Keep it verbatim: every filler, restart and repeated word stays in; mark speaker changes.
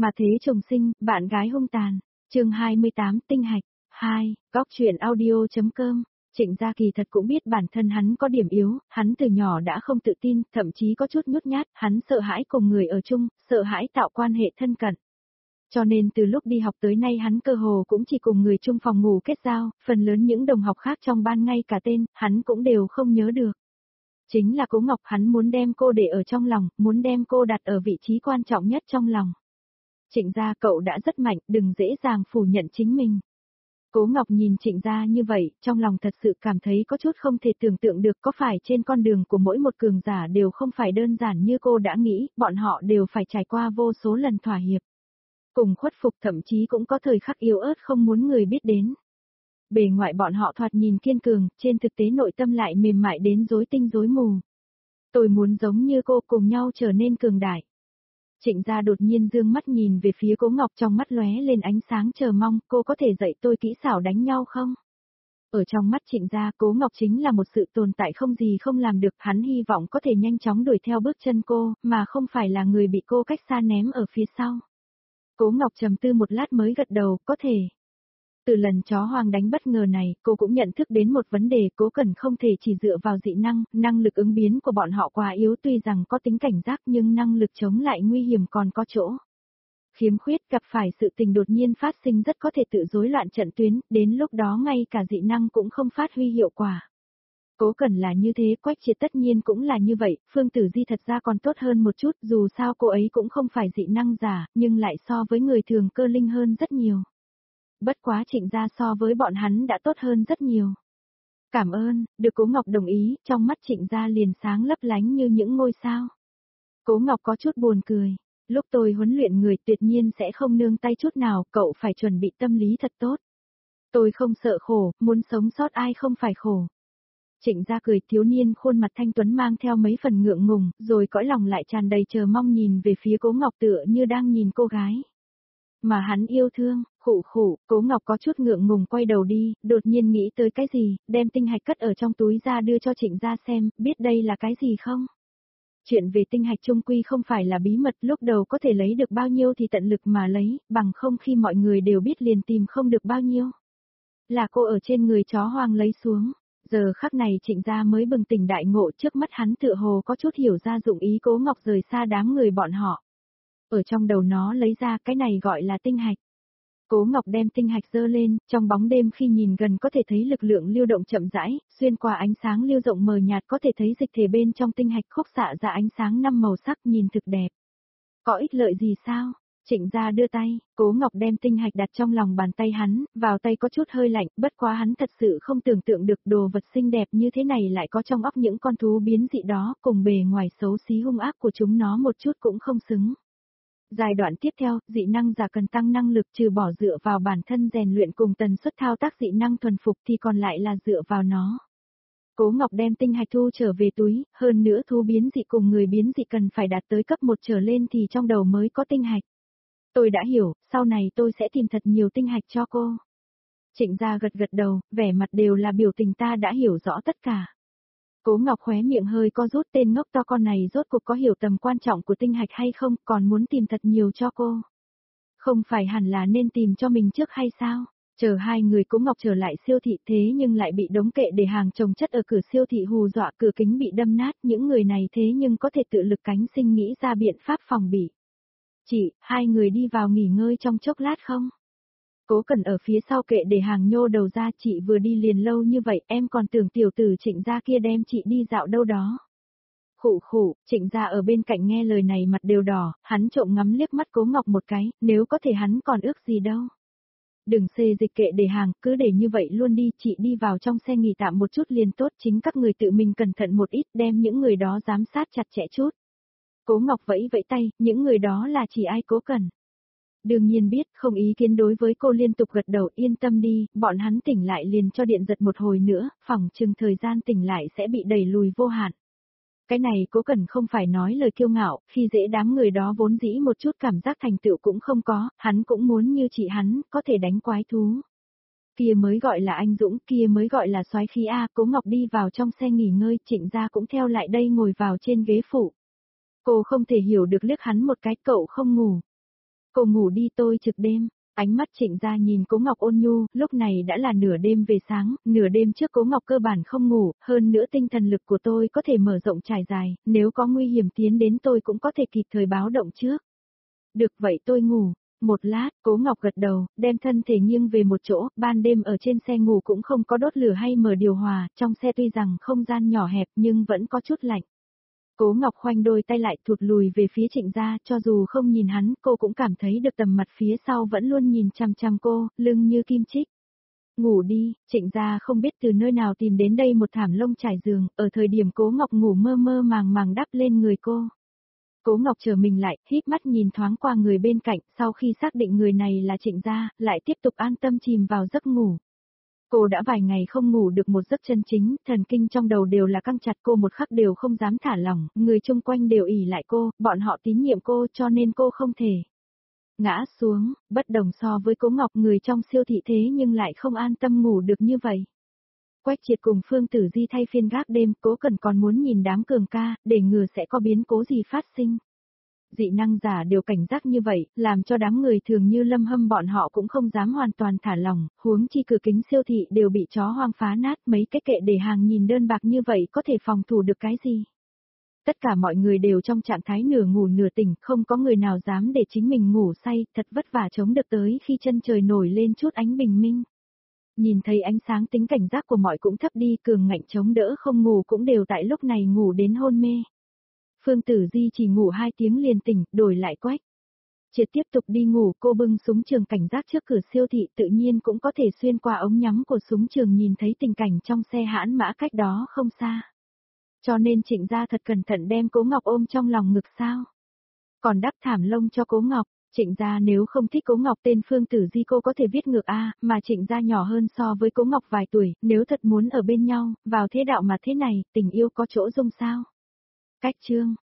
Speaker 1: Mà thế chồng sinh, bạn gái hung tàn. Chương hai mươi tám tinh hạch. hai. Góc truyện audio.com. Trịnh Gia kỳ thật cũng biết bản thân hắn có điểm yếu, hắn từ nhỏ đã không tự tin, thậm chí có chút nhút nhát, hắn sợ hãi cùng người ở chung, sợ hãi tạo quan hệ thân cận. Cho nên từ lúc đi học tới nay hắn cơ hồ cũng chỉ cùng người chung phòng ngủ kết giao, phần lớn những đồng học khác trong ban ngay cả tên, hắn cũng đều không nhớ được. Chính là Cố Ngọc, hắn muốn đem cô để ở trong lòng, muốn đem cô đặt ở vị trí quan trọng nhất trong lòng. Trịnh Gia cậu đã rất mạnh, đừng dễ dàng phủ nhận chính mình. Cố Ngọc nhìn Trịnh Gia như vậy, trong lòng thật sự cảm thấy có chút không thể tưởng tượng được, có phải trên con đường của mỗi một cường giả đều không phải đơn giản như cô đã nghĩ, bọn họ đều phải trải qua vô số lần thỏa hiệp. Cùng khuất phục, thậm chí cũng có thời khắc yếu ớt không muốn người biết đến. Bề ngoại bọn họ thoạt nhìn kiên cường, trên thực tế nội tâm lại mềm mại đến rối tinh rối mù. Tôi muốn giống như cô, cùng nhau trở nên cường đại. Trịnh Gia đột nhiên dương mắt nhìn về phía Cố Ngọc, trong mắt lóe lên ánh sáng chờ mong, cô có thể dạy tôi kỹ xảo đánh nhau không? Ở trong mắt Trịnh Gia, Cố Ngọc chính là một sự tồn tại không gì không làm được, hắn hy vọng có thể nhanh chóng đuổi theo bước chân cô, mà không phải là người bị cô cách xa ném ở phía sau. Cố Ngọc trầm tư một lát mới gật đầu, có thể. Từ lần chó hoang đánh bất ngờ này, cô cũng nhận thức đến một vấn đề, Cố Cẩn không thể chỉ dựa vào dị năng, năng lực ứng biến của bọn họ quá yếu, tuy rằng có tính cảnh giác nhưng năng lực chống lại nguy hiểm còn có chỗ. Khiếm khuyết, gặp phải sự tình đột nhiên phát sinh rất có thể tự rối loạn trận tuyến, đến lúc đó ngay cả dị năng cũng không phát huy hiệu quả. Cố Cẩn là như thế, Quách Triệt tất nhiên cũng là như vậy, Phương Tử Di thật ra còn tốt hơn một chút, dù sao cô ấy cũng không phải dị năng giả, nhưng lại so với người thường cơ linh hơn rất nhiều. Bất quá Trịnh Gia so với bọn hắn đã tốt hơn rất nhiều. Cảm ơn, được Cố Ngọc đồng ý, trong mắt Trịnh Gia liền sáng lấp lánh như những ngôi sao. Cố Ngọc có chút buồn cười, lúc tôi huấn luyện người tuyệt nhiên sẽ không nương tay chút nào, cậu phải chuẩn bị tâm lý thật tốt. Tôi không sợ khổ, muốn sống sót ai không phải khổ. Trịnh Gia cười, thiếu niên khuôn mặt thanh tuấn mang theo mấy phần ngượng ngùng, rồi cõi lòng lại tràn đầy chờ mong nhìn về phía Cố Ngọc tựa như đang nhìn cô gái mà hắn yêu thương. Khụ khụ, Cố Ngọc có chút ngượng ngùng quay đầu đi, đột nhiên nghĩ tới cái gì, đem tinh hạch cất ở trong túi ra đưa cho Trịnh Gia xem, biết đây là cái gì không? Chuyện về tinh hạch chung quy không phải là bí mật, lúc đầu có thể lấy được bao nhiêu thì tận lực mà lấy, bằng không khi mọi người đều biết liền tìm không được bao nhiêu. Là cô ở trên người chó hoang lấy xuống. Giờ khắc này Trịnh Gia mới bừng tỉnh đại ngộ, trước mắt hắn tựa hồ có chút hiểu ra dụng ý Cố Ngọc rời xa đám người bọn họ. Ở trong đầu nó lấy ra, cái này gọi là tinh hạch. Cố Ngọc đem tinh hạch giơ lên, trong bóng đêm khi nhìn gần có thể thấy lực lượng lưu động chậm rãi, xuyên qua ánh sáng lưu rộng mờ nhạt có thể thấy dịch thể bên trong tinh hạch khúc xạ ra ánh sáng năm màu sắc nhìn thực đẹp. Có ích lợi gì sao? Trịnh Gia đưa tay, Cố Ngọc đem tinh hạch đặt trong lòng bàn tay hắn, vào tay có chút hơi lạnh, bất quá hắn thật sự không tưởng tượng được đồ vật xinh đẹp như thế này lại có trong óc những con thú biến dị đó, cùng bề ngoài xấu xí hung ác của chúng nó một chút cũng không xứng. Giai đoạn tiếp theo, dị năng giả cần tăng năng lực, trừ bỏ dựa vào bản thân rèn luyện cùng tần suất thao tác dị năng thuần phục thì còn lại là dựa vào nó. Cố Ngọc đem tinh hạch thu trở về túi, hơn nữa thú biến dị cùng người biến dị cần phải đạt tới cấp một trở lên thì trong đầu mới có tinh hạch. Tôi đã hiểu, sau này tôi sẽ tìm thật nhiều tinh hạch cho cô. Trịnh Gia gật gật đầu, vẻ mặt đều là biểu tình ta đã hiểu rõ tất cả. Cố Ngọc khóe miệng hơi co rút, tên ngốc to con này rốt cuộc có hiểu tầm quan trọng của tinh hạch hay không, còn muốn tìm thật nhiều cho cô. Không phải hẳn là nên tìm cho mình trước hay sao? Chờ hai người Cố Ngọc trở lại siêu thị thế nhưng lại bị đống kệ để hàng chồng chất ở cửa siêu thị hù dọa, cửa kính bị đâm nát, những người này thế nhưng có thể tự lực cánh sinh nghĩ ra biện pháp phòng bị. Chị, hai người đi vào nghỉ ngơi trong chốc lát không? Cố Cẩn ở phía sau kệ để hàng nhô đầu ra, chị vừa đi liền lâu như vậy, em còn tưởng tiểu tử Trịnh Gia kia đem chị đi dạo đâu đó. Khụ khụ, Trịnh Gia ở bên cạnh nghe lời này mặt đều đỏ, hắn trộm ngắm liếc mắt Cố Ngọc một cái, nếu có thể hắn còn ước gì đâu. Đừng xê dịch kệ để hàng, cứ để như vậy luôn đi, chị đi vào trong xe nghỉ tạm một chút liền tốt, chính các người tự mình cẩn thận một ít, đem những người đó giám sát chặt chẽ chút. Cố Ngọc vẫy vẫy tay, những người đó là chỉ ai Cố Cẩn. Đương nhiên biết, không ý kiến đối với cô liên tục gật đầu, yên tâm đi, bọn hắn tỉnh lại liền cho điện giật một hồi nữa, phỏng chừng thời gian tỉnh lại sẽ bị đẩy lùi vô hạn. Cái này Cố Cẩn không phải nói lời kiêu ngạo, khi dễ đám người đó vốn dĩ một chút cảm giác thành tựu cũng không có, hắn cũng muốn như chị hắn, có thể đánh quái thú. Kia mới gọi là anh dũng, kia mới gọi là soái khí a. Cố Ngọc đi vào trong xe nghỉ ngơi, Trịnh Gia cũng theo lại đây ngồi vào trên ghế phụ. Cô không thể hiểu được liếc hắn một cái, cậu không ngủ. Cô ngủ đi tôi trực đêm. Ánh mắt Trịnh Gia nhìn Cố Ngọc ôn nhu, lúc này đã là nửa đêm về sáng, nửa đêm trước Cố Ngọc cơ bản không ngủ, hơn nữa tinh thần lực của tôi có thể mở rộng trải dài, nếu có nguy hiểm tiến đến tôi cũng có thể kịp thời báo động trước. Được vậy tôi ngủ. Một lát, Cố Ngọc gật đầu, đem thân thể nghiêng về một chỗ, ban đêm ở trên xe ngủ cũng không có đốt lửa hay mở điều hòa, trong xe tuy rằng không gian nhỏ hẹp nhưng vẫn có chút lạnh. Cố Ngọc khoanh đôi tay lại thụt lùi về phía Trịnh Gia, cho dù không nhìn hắn, cô cũng cảm thấy được tầm mặt phía sau vẫn luôn nhìn chằm chằm cô, lưng như kim chích. Ngủ đi, Trịnh Gia không biết từ nơi nào tìm đến đây một thảm lông trải giường, ở thời điểm Cố Ngọc ngủ mơ mơ màng màng đắp lên người cô. Cố Ngọc chờ mình lại, híp mắt nhìn thoáng qua người bên cạnh, sau khi xác định người này là Trịnh Gia, lại tiếp tục an tâm chìm vào giấc ngủ. Cô đã vài ngày không ngủ được một giấc chân chính, thần kinh trong đầu đều là căng chặt, cô một khắc đều không dám thả lỏng, người chung quanh đều ỉ lại cô, bọn họ tín nhiệm cô cho nên cô không thể ngã xuống, bất đồng so với Cố Ngọc, người trong siêu thị thế nhưng lại không an tâm ngủ được như vậy. Quách Triệt cùng Phương Tử Di thay phiên gác đêm, Cố Cẩn còn muốn nhìn đám cường ca, để ngừa sẽ có biến cố gì phát sinh. Dị năng giả đều cảnh giác như vậy, làm cho đám người thường như Lâm Hâm bọn họ cũng không dám hoàn toàn thả lỏng, huống chi cửa kính siêu thị đều bị chó hoang phá nát, mấy cái kệ để hàng nhìn đơn bạc như vậy có thể phòng thủ được cái gì. Tất cả mọi người đều trong trạng thái nửa ngủ nửa tỉnh, không có người nào dám để chính mình ngủ say, thật vất vả chống được tới khi chân trời nổi lên chút ánh bình minh. Nhìn thấy ánh sáng, tính cảnh giác của mọi cũng thấp đi, cường ngạnh chống đỡ không ngủ cũng đều tại lúc này ngủ đến hôn mê. Phương Tử Di chỉ ngủ hai tiếng liền tỉnh, đổi lại Quách Triệt tiếp tục đi ngủ, cô bưng súng trường cảnh giác trước cửa siêu thị, tự nhiên cũng có thể xuyên qua ống nhắm của súng trường nhìn thấy tình cảnh trong xe hãn mã cách đó không xa. Cho nên Trịnh Gia thật cẩn thận đem Cố Ngọc ôm trong lòng ngực sao. Còn đắp thảm lông cho Cố Ngọc. Trịnh Gia nếu không thích Cố Ngọc tên Phương Tử Di cô có thể viết ngược A, mà Trịnh Gia nhỏ hơn so với Cố Ngọc vài tuổi, nếu thật muốn ở bên nhau, vào thế đạo mà thế này, tình yêu có chỗ dung sao. Cách chương